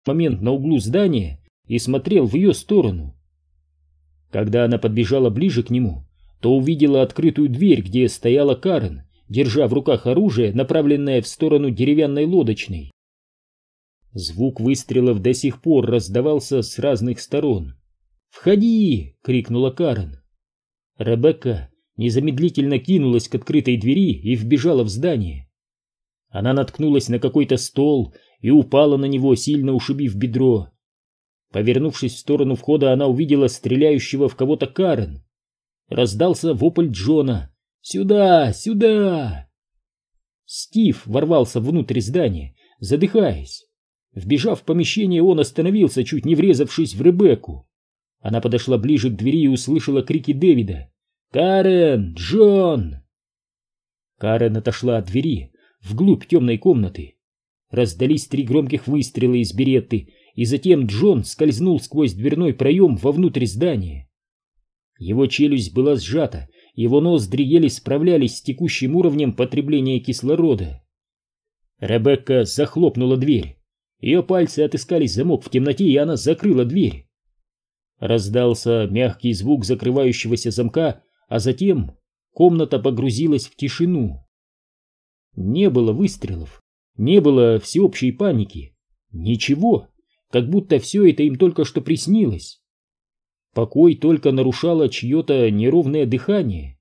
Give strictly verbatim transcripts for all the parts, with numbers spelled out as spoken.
момент на углу здания и смотрел в ее сторону. Когда она подбежала ближе к нему, то увидела открытую дверь, где стояла Карен, держа в руках оружие, направленное в сторону деревянной лодочной. Звук выстрелов до сих пор раздавался с разных сторон. «Входи!» — крикнула Карен. Ребекка незамедлительно кинулась к открытой двери и вбежала в здание. Она наткнулась на какой-то стол и упала на него, сильно ушибив бедро. Повернувшись в сторону входа, она увидела стреляющего в кого-то Карен. Раздался вопль Джона: «Сюда! Сюда!» Стив ворвался внутрь здания, задыхаясь. Вбежав в помещение, он остановился, чуть не врезавшись в Ребекку. Она подошла ближе к двери и услышала крики Дэвида: «Карен! Джон!» Карен отошла от двери вглубь темной комнаты. Раздались три громких выстрела из беретты, и затем Джон скользнул сквозь дверной проем вовнутрь здания. Его челюсть была сжата, его ноздри еле справлялись с текущим уровнем потребления кислорода. Ребекка захлопнула дверь. Ее пальцы отыскали замок в темноте, и она закрыла дверь. Раздался мягкий звук закрывающегося замка, а затем комната погрузилась в тишину. Не было выстрелов, не было всеобщей паники, ничего, как будто все это им только что приснилось. Покой только нарушало чье-то неровное дыхание.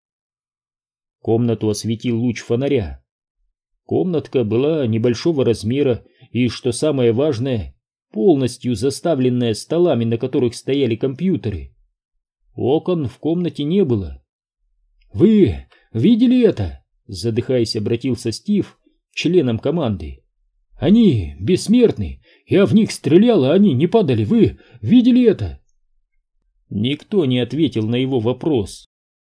Комнату осветил луч фонаря. Комнатка была небольшого размера и, что самое важное, полностью заставленная столами, на которых стояли компьютеры. Окон в комнате не было. «Вы видели это?» — задыхаясь, обратился Стив к членам команды. «Они бессмертны, я в них стрелял, а они не падали. Вы видели это?» Никто не ответил на его вопрос.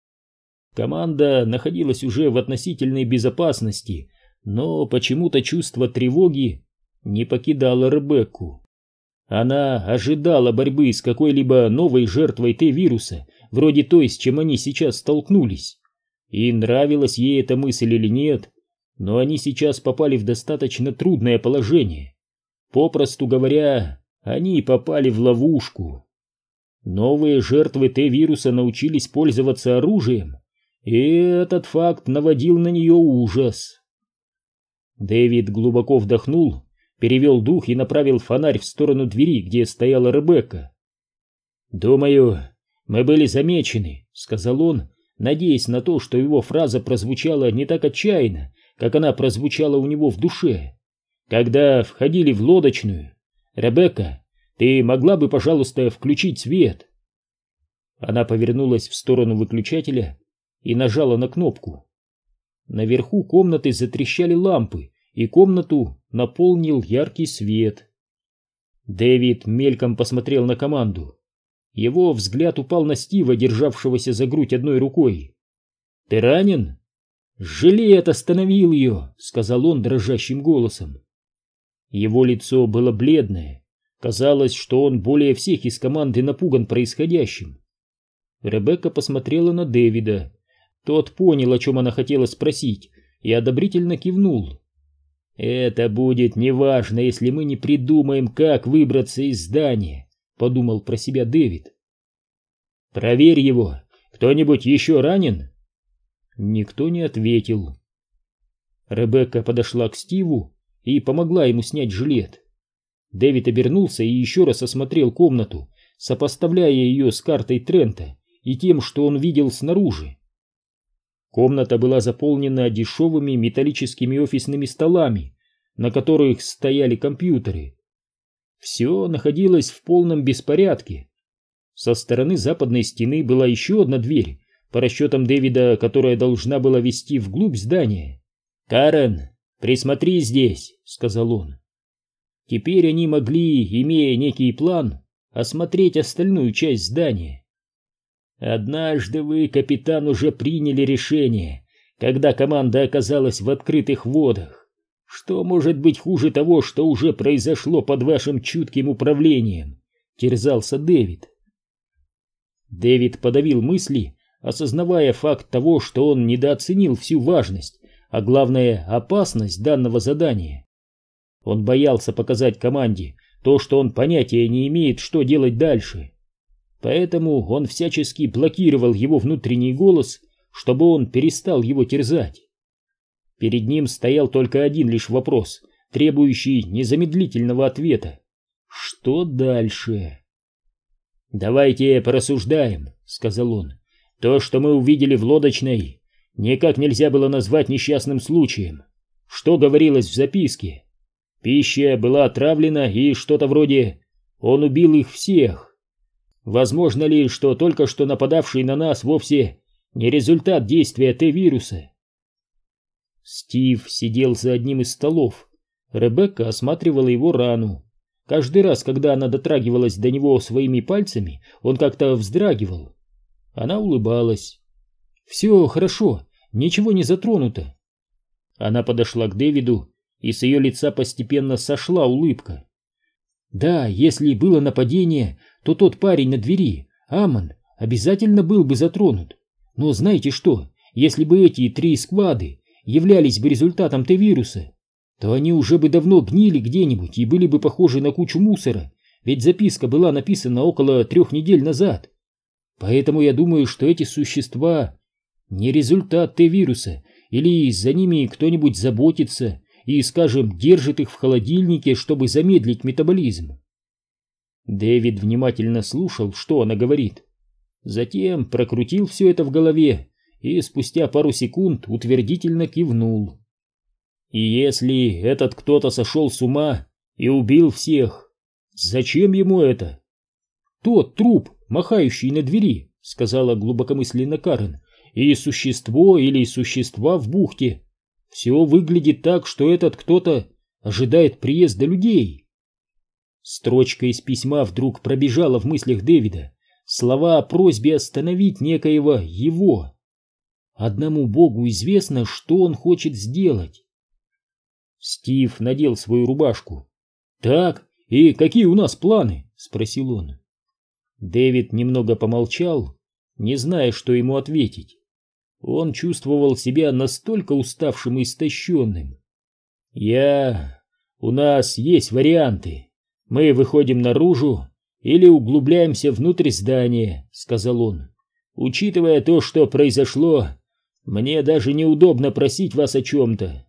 Команда находилась уже в относительной безопасности, но почему-то чувство тревоги не покидало Ребекку. Она ожидала борьбы с какой-либо новой жертвой Т-вируса, вроде той, с чем они сейчас столкнулись. И нравилась ей эта мысль или нет, но они сейчас попали в достаточно трудное положение. Попросту говоря, они попали в ловушку. Новые жертвы Т-вируса научились пользоваться оружием, и этот факт наводил на нее ужас. Дэвид глубоко вдохнул, перевел дух и направил фонарь в сторону двери, где стояла Ребекка. «Думаю, мы были замечены», — сказал он, надеясь на то, что его фраза прозвучала не так отчаянно, как она прозвучала у него в душе. «Когда входили в лодочную, Ребекка, ты могла бы, пожалуйста, включить свет?» Она повернулась в сторону выключателя и нажала на кнопку. Наверху комнаты затрещали лампы, и комнату наполнил яркий свет. Дэвид мельком посмотрел на команду. Его взгляд упал на Стива, державшегося за грудь одной рукой. «Ты ранен?» «Жилет остановил ее», — сказал он дрожащим голосом. Его лицо было бледное. Казалось, что он более всех из команды напуган происходящим. Ребекка посмотрела на Дэвида. Тот понял, о чем она хотела спросить, и одобрительно кивнул. «Это будет неважно, если мы не придумаем, как выбраться из здания», — подумал про себя Дэвид. «Проверь его. Кто-нибудь еще ранен?» Никто не ответил. Ребекка подошла к Стиву и помогла ему снять жилет. Дэвид обернулся и еще раз осмотрел комнату, сопоставляя ее с картой Трента и тем, что он видел снаружи. Комната была заполнена дешевыми металлическими офисными столами, на которых стояли компьютеры. Все находилось в полном беспорядке. Со стороны западной стены была еще одна дверь, по расчетам Дэвида, которая должна была вести вглубь здания. «Карен, присмотри здесь», — сказал он. Теперь они могли, имея некий план, осмотреть остальную часть здания. «Однажды вы, капитан, уже приняли решение, когда команда оказалась в открытых водах. Что может быть хуже того, что уже произошло под вашим чутким управлением?» — терзался Дэвид. Дэвид подавил мысли, осознавая факт того, что он недооценил всю важность, а главное — опасность данного задания. Он боялся показать команде то, что он понятия не имеет, что делать дальше. Поэтому он всячески блокировал его внутренний голос, чтобы он перестал его терзать. Перед ним стоял только один лишь вопрос, требующий незамедлительного ответа. Что дальше? «Давайте порассуждаем», — сказал он. «То, что мы увидели в лодочной, никак нельзя было назвать несчастным случаем. Что говорилось в записке? Пища была отравлена и что-то вроде «он убил их всех». Возможно ли, что только что нападавший на нас вовсе не результат действия Т-вируса?» Стив сидел за одним из столов. Ребекка осматривала его рану. Каждый раз, когда она дотрагивалась до него своими пальцами, он как-то вздрагивал. Она улыбалась. «Все хорошо, ничего не затронуто». Она подошла к Дэвиду, и с ее лица постепенно сошла улыбка. «Да, если было нападение, то тот парень на двери, Амон, обязательно был бы затронут. Но знаете что, если бы эти три сквады являлись бы результатом Т-вируса, то они уже бы давно гнили где-нибудь и были бы похожи на кучу мусора, ведь записка была написана около трех недель назад. Поэтому я думаю, что эти существа не результат Т-вируса, или за ними кто-нибудь заботится и, скажем, держит их в холодильнике, чтобы замедлить метаболизм». Дэвид внимательно слушал, что она говорит. Затем прокрутил все это в голове и спустя пару секунд утвердительно кивнул. «И если этот кто-то сошел с ума и убил всех, зачем ему это?» «Тот труп, махающий на двери», — сказала глубокомысленно Карен, «и существо или существа в бухте. Все выглядит так, что этот кто-то ожидает приезда людей». Строчка из письма вдруг пробежала в мыслях Дэвида. Слова о просьбе остановить некоего его. Одному Богу известно, что он хочет сделать. Стив надел свою рубашку. «Так, и какие у нас планы?» — спросил он. Дэвид немного помолчал, не зная, что ему ответить. Он чувствовал себя настолько уставшим и истощенным. «Я... У нас есть варианты. Мы выходим наружу или углубляемся внутрь здания», — сказал он. «Учитывая то, что произошло, мне даже неудобно просить вас о чем-то».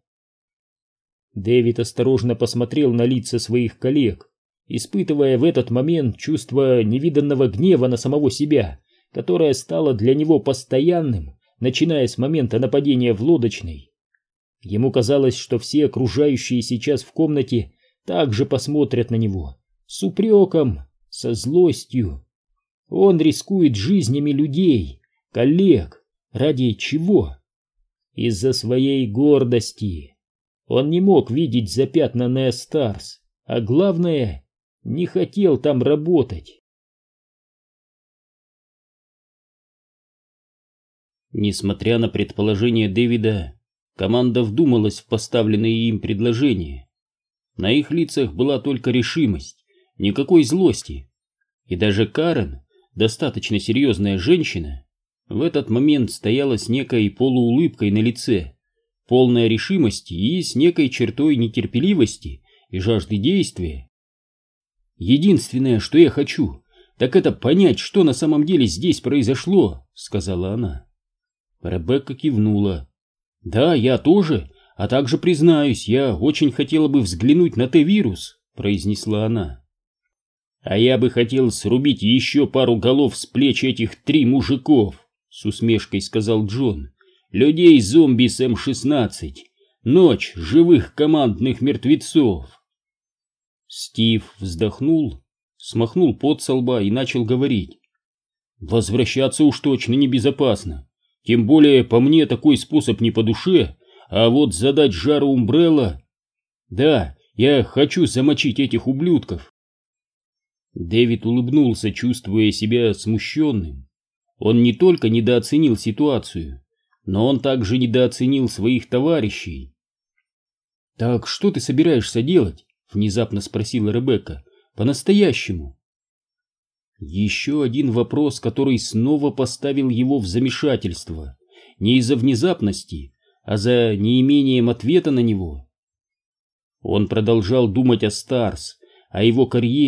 Дэвид осторожно посмотрел на лица своих коллег, испытывая в этот момент чувство невиданного гнева на самого себя, которое стало для него постоянным, начиная с момента нападения в лодочной. Ему казалось, что все окружающие сейчас в комнате также посмотрят на него, с упреком, со злостью. Он рискует жизнями людей, коллег, ради чего? Из-за своей гордости. Он не мог видеть запятнанное Старс, а главное, не хотел там работать. Несмотря на предположение Дэвида, команда вдумалась в поставленные им предложения. На их лицах была только решимость, никакой злости. И даже Карен, достаточно серьезная женщина, в этот момент стояла с некой полуулыбкой на лице, полная решимости и с некой чертой нетерпеливости и жажды действия. «Единственное, что я хочу, так это понять, что на самом деле здесь произошло», — сказала она. Ребекка кивнула. «Да, я тоже, а также, признаюсь, я очень хотела бы взглянуть на Т-вирус», — произнесла она. «А я бы хотел срубить еще пару голов с плеч этих три мужиков», — с усмешкой сказал Джон. «Людей-зомби с эм шестнадцать. Ночь живых командных мертвецов». Стив вздохнул, смахнул пот со лба и начал говорить. «Возвращаться уж точно небезопасно. Тем более, по мне, такой способ не по душе, а вот задать жару Умбрелла... Да, я хочу замочить этих ублюдков». Дэвид улыбнулся, чувствуя себя смущенным. Он не только недооценил ситуацию, но он также недооценил своих товарищей. «Так что ты собираешься делать?» — внезапно спросила Ребекка. «По-настоящему». Еще один вопрос, который снова поставил его в замешательство. Не из-за внезапности, а за неимением ответа на него. Он продолжал думать о Старс, о его карьере.